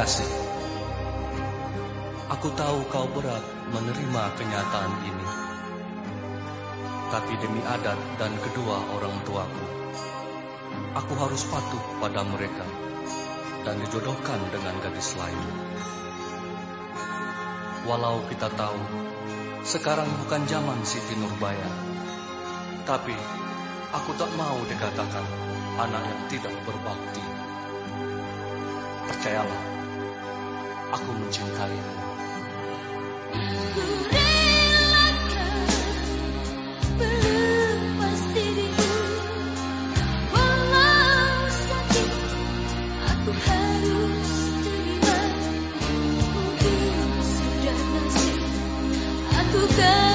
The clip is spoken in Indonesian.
kasih, aku tahu kau berat menerima kenyataan ini. Tapi demi adat dan kedua orang tuaku, aku harus patuh pada mereka dan dijodohkan dengan gadis lain. Walau kita tahu sekarang bukan zaman Siti Nurbaya, tapi aku tak mau dikatakan anak yang tidak berbakti. Percayalah, aku mencintaimu. Ku relakan melepas dirimu, walau sakit aku harus terima. Mungkin sudah nasib aku kan